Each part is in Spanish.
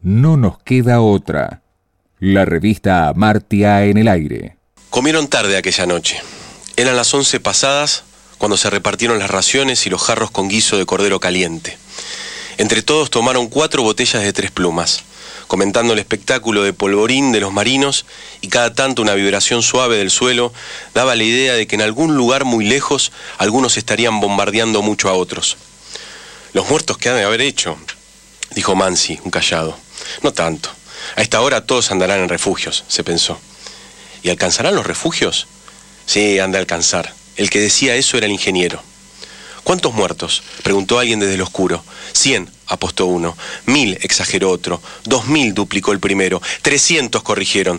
No nos queda otra. La revista Amartya en el aire. Comieron tarde aquella noche. Eran las 11 pasadas cuando se repartieron las raciones y los jarros con guiso de cordero caliente. Entre todos tomaron 4 botellas de 3 plumas, comentando el espectáculo de polvorín de los marinos, y cada tanto una vibración suave del suelo daba la idea de que en algún lugar muy lejos algunos estarían bombardeando mucho a otros. «Los muertos que han de haber hecho», dijo Mansi, un callado. «No tanto. A esta hora todos andarán en refugios», se pensó. «¿Y alcanzarán los refugios?» «Sí, han de alcanzar». El que decía eso era el ingeniero. «¿Cuántos muertos?», preguntó alguien desde el oscuro. 100, apostó uno. 1000, exageró otro. 2000, duplicó el primero. 300, corrigieron.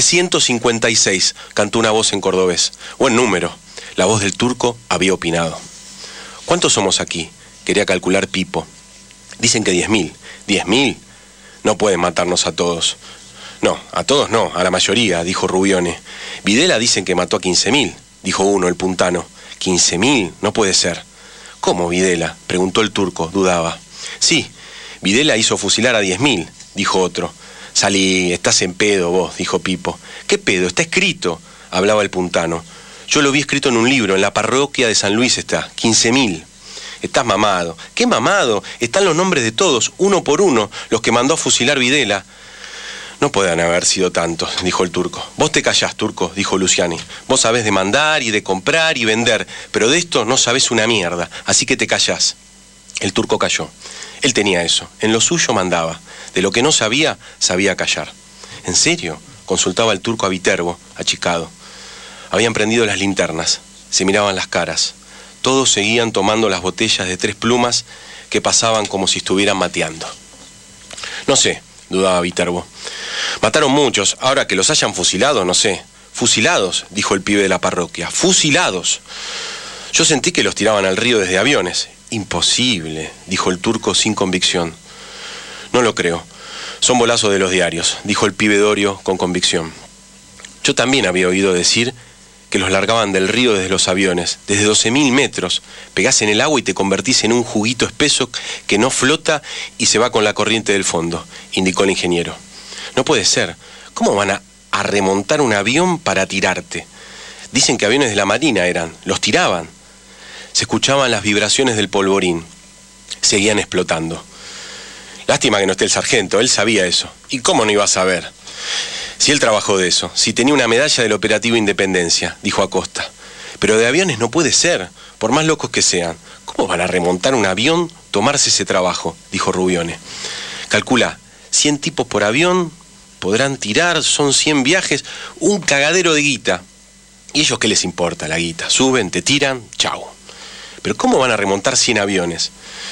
356, cantó una voz en cordobés. Buen número. La voz del turco había opinado. «¿Cuántos somos aquí?», quería calcular Pipo. «Dicen que 10.000. ¿10.000? No pueden matarnos a todos». «No, a todos no, a la mayoría», dijo Rubione. «Videla dicen que mató a 15.000, dijo uno, el puntano. «¿15.000? No puede ser». «¿Cómo, Videla?», preguntó el turco, dudaba. «Sí, Videla hizo fusilar a 10.000, dijo otro. «Salí, estás en pedo vos», dijo Pipo. «¿Qué pedo? Está escrito», hablaba el puntano. «Yo lo vi escrito en un libro, en la parroquia de San Luis está, 15.000. «Estás mamado». «¿Qué mamado? Están los nombres de todos, uno por uno, los que mandó a fusilar Videla». «No pueden haber sido tantos», dijo el turco. «Vos te callás, turco», dijo Luciani. «Vos sabés de mandar y de comprar y vender, pero de esto no sabés una mierda, así que te callás». El turco calló. Él tenía eso, en lo suyo mandaba. De lo que no sabía, sabía callar. «¿En serio?», consultaba el turco a Viterbo, achicado. Habían prendido las linternas, se miraban las caras. Todos seguían tomando las botellas de 3 plumas que pasaban como si estuvieran mateando. «No sé», dudaba Viterbo. «Mataron muchos, ahora que los hayan fusilado, no sé». «Fusilados», dijo el pibe de la parroquia. «Fusilados». «Yo sentí que los tiraban al río desde aviones». «Imposible», dijo el turco sin convicción. «No lo creo. Son bolazos de los diarios», dijo el pibe Dorio con convicción. «Yo también había oído decir que los largaban del río desde los aviones, desde 12.000 metros. Pegás en el agua y te convertís en un juguito espeso que no flota y se va con la corriente del fondo», indicó el ingeniero. «No puede ser. ¿Cómo van a remontar un avión para tirarte? Dicen que aviones de la Marina eran. Los tiraban». Se escuchaban las vibraciones del polvorín. Seguían explotando. «Lástima que no esté el sargento, él sabía eso». «¿Y cómo no iba a saber? Si él trabajó de eso, si tenía una medalla del operativo Independencia», dijo Acosta. «Pero de aviones no puede ser, por más locos que sean. ¿Cómo van a remontar un avión, tomarse ese trabajo?», dijo Rubione. «Calcula, 100 tipos por avión, podrán tirar, son 100 viajes, un cagadero de guita. ¿Y ellos qué les importa la guita? Suben, te tiran, chau. Pero ¿cómo van a remontar 100 aviones?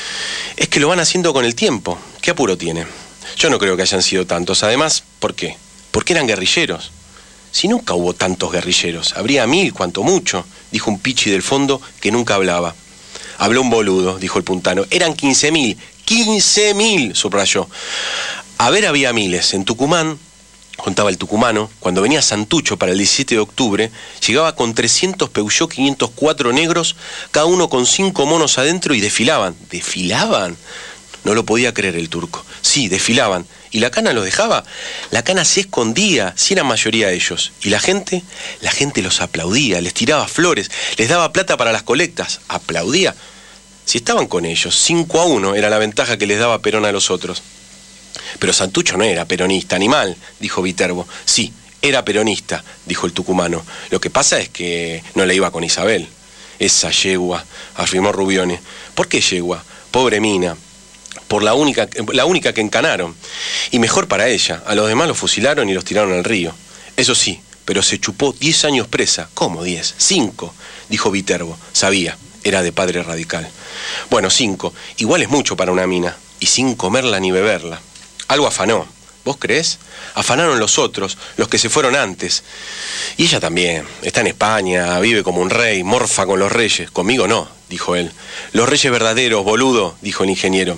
Es que lo van haciendo con el tiempo. ¿Qué apuro tienen? Yo no creo que hayan sido tantos. Además, ¿por qué? Porque eran guerrilleros. Si nunca hubo tantos guerrilleros, habría 1000 cuanto mucho», dijo un pichi del fondo que nunca hablaba. «Habló un boludo», dijo el puntano. «Eran 15.000. 15.000, subrayó. A ver, había miles. En Tucumán», contaba el tucumano, «cuando venía Santucho para el 17 de octubre, llegaba con 300 Peugeot 504 negros, cada uno con 5 monos adentro y desfilaban». «¿Desfilaban?». No lo podía creer el turco. «Sí, desfilaban. ¿Y la cana los dejaba?». «La cana se escondía, si eran mayoría ellos». «¿Y la gente?». «La gente los aplaudía, les tiraba flores, les daba plata para las colectas». «¿Aplaudía?». «Si estaban con ellos, 5-1 era la ventaja que les daba Perón a los otros». «Pero Santucho no era peronista, animal», dijo Viterbo. «Sí, era peronista», dijo el tucumano. «Lo que pasa es que no le iba con Isabel». «Esa yegua», afirmó Rubione. «¿Por qué yegua?». «Pobre mina. Por la única que encanaron. Y mejor para ella. A los demás los fusilaron y los tiraron al río». «Eso sí, pero se chupó 10 años presa». «¿Cómo 10? 5, dijo Viterbo. Sabía, era de padre radical. «Bueno, 5. Igual es mucho para una mina. Y sin comerla ni beberla». «Algo afanó. ¿Vos creés? Afanaron los otros, los que se fueron antes. Y ella también. Está en España, vive como un rey, morfa con los reyes. Conmigo no», dijo él. «Los reyes verdaderos, boludo», dijo el ingeniero.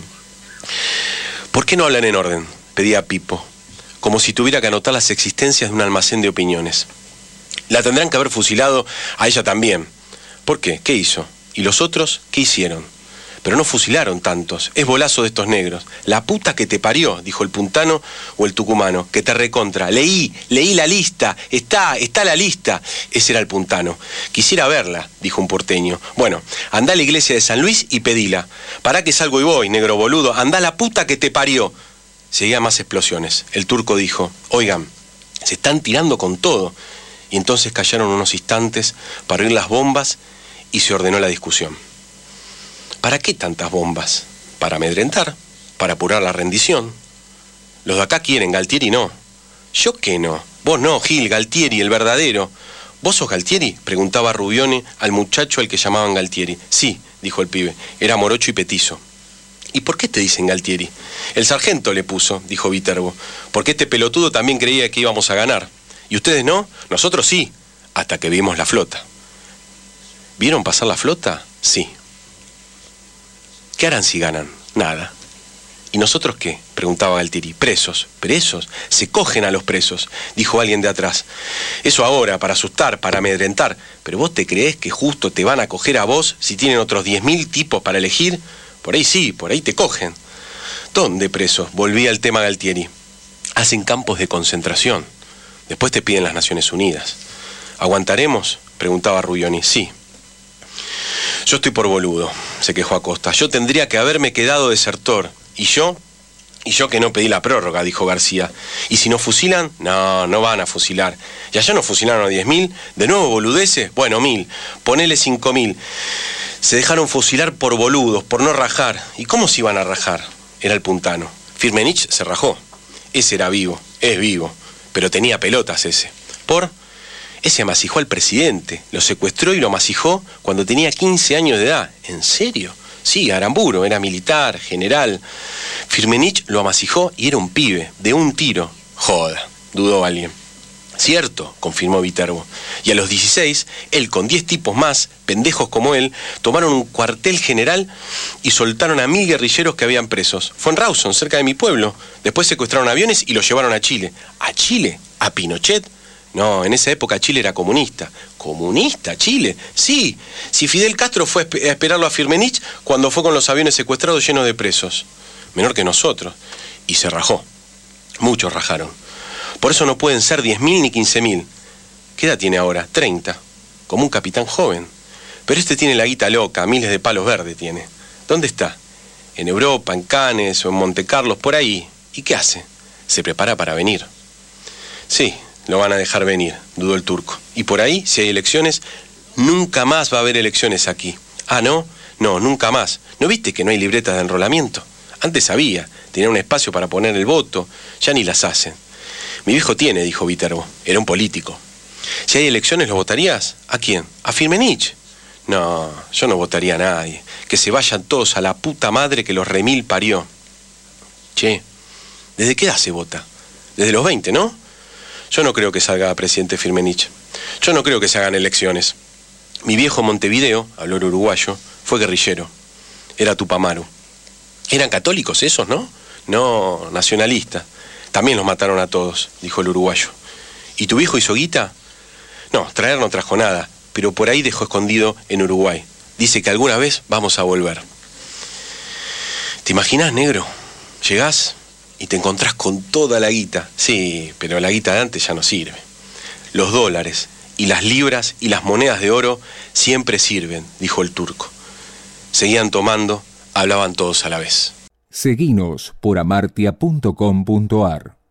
«¿Por qué no hablan en orden?», pedía Pipo, como si tuviera que anotar las existencias de un almacén de opiniones. «La tendrán que haber fusilado a ella también». «¿Por qué? ¿Qué hizo? ¿Y los otros qué hicieron?». Pero no fusilaron tantos, es bolazo de estos negros. La puta que te parió, dijo el puntano o el tucumano, que te recontra. Leí la lista, está la lista. Ese era el puntano. Quisiera verla, dijo un porteño. Bueno, andá a la iglesia de San Luis y pedila. Pará que salgo y voy, negro boludo, andá la puta que te parió. Seguían más explosiones. El turco dijo, oigan, se están tirando con todo. Y entonces callaron unos instantes para oír las bombas y se ordenó la discusión. ¿Para qué tantas bombas? ¿Para amedrentar? ¿Para apurar la rendición? Los de acá quieren, Galtieri no. ¿Yo qué no? Vos no, Gil, Galtieri, el verdadero. ¿Vos sos Galtieri?, preguntaba Rubione al muchacho al que llamaban Galtieri. Sí, dijo el pibe, era morocho y petizo. ¿Y por qué te dicen Galtieri? El sargento le puso, dijo Viterbo, porque este pelotudo también creía que íbamos a ganar. ¿Y ustedes no? Nosotros sí, hasta que vimos la flota. ¿Vieron pasar la flota? Sí. ¿Qué harán si ganan? Nada. ¿Y nosotros qué?, preguntaba Galtieri. Presos. ¿Presos? Se cogen a los presos, dijo alguien de atrás. Eso ahora, para asustar, para amedrentar. ¿Pero vos te creés que justo te van a coger a vos si tienen otros 10.000 tipos para elegir? Por ahí sí, por ahí te cogen. ¿Dónde presos? Volvía al tema Galtieri. Hacen campos de concentración. Después te piden las Naciones Unidas. ¿Aguantaremos?, preguntaba Rubione. Sí. Yo estoy por boludo, se quejó Acosta. Yo tendría que haberme quedado desertor. ¿Y yo? Y yo que no pedí la prórroga, dijo García. ¿Y si nos fusilan? No, no van a fusilar. Y allá nos fusilaron a 10.000. ¿De nuevo boludeces? Bueno, 1.000. Ponele 5.000. Se dejaron fusilar por boludos, por no rajar. ¿Y cómo se iban a rajar? Era el puntano. Firmenich se rajó. Ese era vivo, es vivo. Pero tenía pelotas ese. Ese amasijó al presidente, lo secuestró y lo amasijó cuando tenía 15 años de edad. ¿En serio? Sí, Aramburu, era militar, general. Firmenich lo amasijó y era un pibe, de un tiro. Joda, dudó alguien. Cierto, confirmó Viterbo. Y a los 16, él con 10 tipos más, pendejos como él, tomaron un cuartel general y soltaron a 1.000 guerrilleros que habían presos. Fue en Rawson, cerca de mi pueblo. Después secuestraron aviones y los llevaron a Chile. ¿A Chile? ¿A Pinochet? No, en esa época Chile era comunista. ¿Comunista, Chile? Sí. Si Fidel Castro fue a esperarlo a Firmenich cuando fue con los aviones secuestrados llenos de presos. Menor que nosotros. Y se rajó. Muchos rajaron. Por eso no pueden ser 10.000 ni 15.000. ¿Qué edad tiene ahora? 30. Como un capitán joven. Pero este tiene la guita loca, miles de palos verdes tiene. ¿Dónde está? ¿En Europa, en Cannes o en Monte Carlos, por ahí? ¿Y qué hace? Se prepara para venir. Sí, lo van a dejar venir, dudó el turco. Y por ahí, si hay elecciones, nunca más va a haber elecciones aquí. Ah, ¿no? No, nunca más. ¿No viste que no hay libretas de enrolamiento? Antes había, tenía un espacio para poner el voto, ya ni las hacen. Mi viejo tiene, dijo Viterbo, era un político. Si hay elecciones, ¿lo votarías? ¿A quién? ¿A Firmenich? No, yo no votaría a nadie. Que se vayan todos a la puta madre que los remil parió. Che, ¿desde qué edad se vota? Desde los 20, ¿no? Yo no creo que salga presidente Firmenich. Yo no creo que se hagan elecciones. Mi viejo Montevideo, habló el uruguayo, fue guerrillero. Era Tupamaru. Eran católicos esos, ¿no? No, nacionalistas. También los mataron a todos, dijo el uruguayo. ¿Y tu viejo hizo guita? No, traer no trajo nada, pero por ahí dejó escondido en Uruguay. Dice que alguna vez vamos a volver. ¿Te imaginás, negro? Llegás y te encontrás con toda la guita. Sí, pero la guita de antes ya no sirve. Los dólares y las libras y las monedas de oro siempre sirven, dijo el turco. Seguían tomando, hablaban todos a la vez. Seguinos por amartia.com.ar